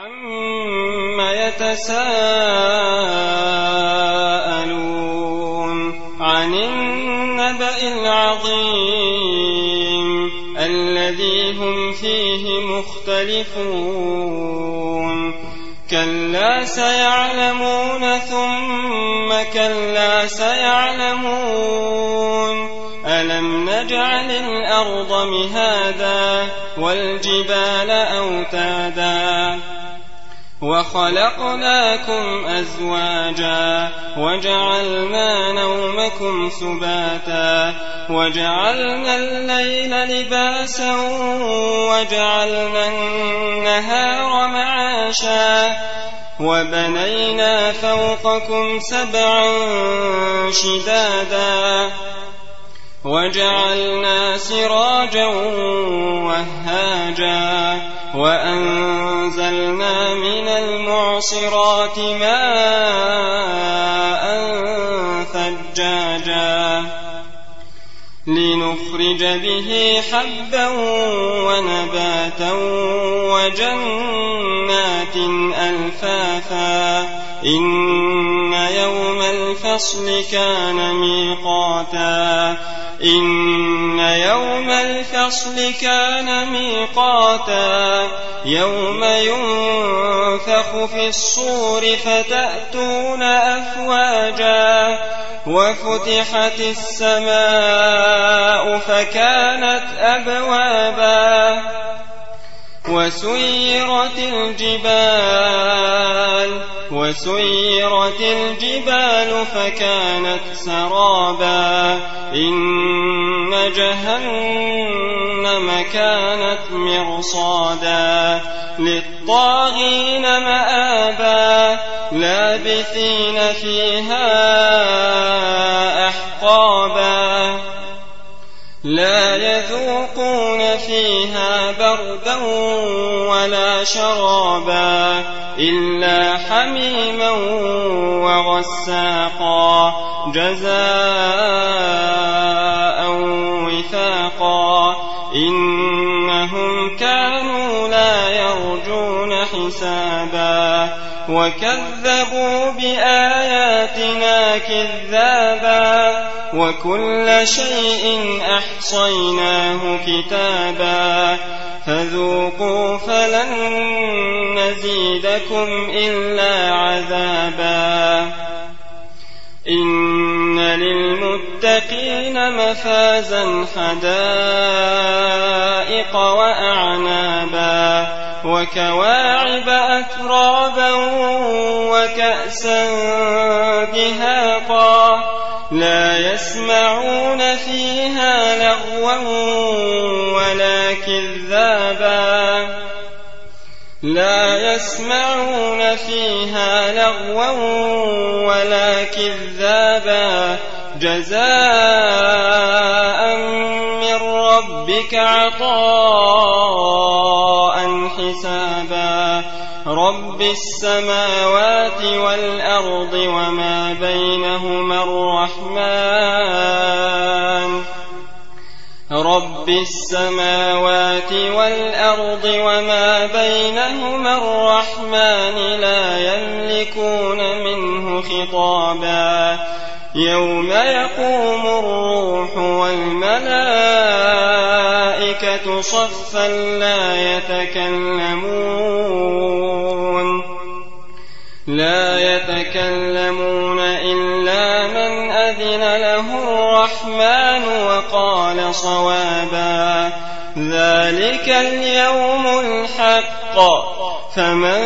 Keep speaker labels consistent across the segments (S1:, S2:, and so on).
S1: عَمَّ يَتَسَاءَلُونَ عَنِ النَّبَإِ الْعَظِيمِ الَّذِي هُمْ فِيهِ مُخْتَلِفُونَ كَلَّا سَيَعْلَمُونَ ثُمَّ كَلَّا سَيَعْلَمُونَ أَلَمْ نَجْعَلِ الْأَرْضَ مِهَادًا وَالْجِبَالَ أَوْتَادًا وَخَلَقْنَاكُمْ أَزْوَاجًا وَجَعَلْنَا نَوْمَكُمْ سُبَاتًا وَجَعَلْنَا اللَّيْلَ لِبَاسًا وَجَعَلْنَا النَّهَارَ مَعَاشًا وَبَنَيْنَا فَوْقَكُمْ سَبْعًا شِدَادًا وَجَعَلْنَا سِرَاجًا وَهَّاجًا وَأَنزَلْنَا مِنَ الْمُعْصِرَاتِ مَاءً ثَجَّاجًا لِنُخْرِجَ بِهِ حَبًّا وَنَبَاتًا وَجَنَّاتٍ أَلْفَافًا إِنَّ يَوْمَ الْفَصْلِ كَانَ مِيقَاتًا يَوْمَ يُنفَخُ فِي الصُّورِ فَتَأْتُونَ أَفْوَاجًا وَفُتِحَتِ السَّمَاءُ فَكَانَتْ أَبْوَابًا وَسُيِّرَتِ الْجِبَالُ فَكَانَتْ سَرَابًا إِنَّ جَهَنَّمَ كَانَتْ مِرْصَادًا لِلطَّاغِينَ مَآبًا لَابِثِينَ فِيهَا أَحْقَابًا لَا يَذُوقُونَ فِيهَا بَرْدًا وَلَا شَرَابًا إِلَّا حَمِيمًا وَغَسَّاقًا جَزَاءً وِفَاقًا إِنَّهُمْ كَانُوا لَا يَرْجُونَ حِسَابًا وَكَذَّبُوا بِآيَاتِنَا كِذَّابًا وَكُلَّ شَيْءٍ أَحْصَيْنَاهُ كِتَابًا فَذُوقُوا فَلَن نَّزِيدَكُمْ إِلَّا عَذَابًا إِنَّ لِلْمُتَّقِينَ مَفَازًا حَدَائِقَ وَأَعْنَابًا وَكَوَاعِبَ أَتْرَابًا وَكَأْسًا دِهَاقًا لا يسمعون فيها لغوا ولا كذابا جزاء من ربك عطاء حسابا رب السماوات والأرض وما بينهما الرحمن لا يملكون منه خطابا يوم يقوم الروح والملائكة صفا لا يتكلمون إلا من أذن له الرحمن وقال صوابا ذلك اليوم الحق فمن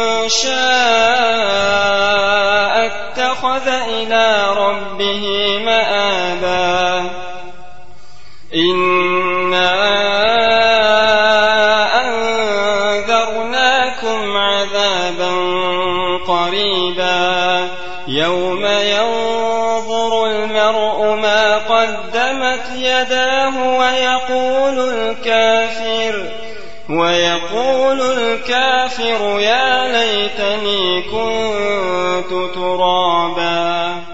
S1: شاء اتخذ إلى ربه مآبا إنا أنذرناكم عذابا قريبا يوم ينظر المرء ما قدمت يداه ويقول الكافر يا ليتني كنت ترابا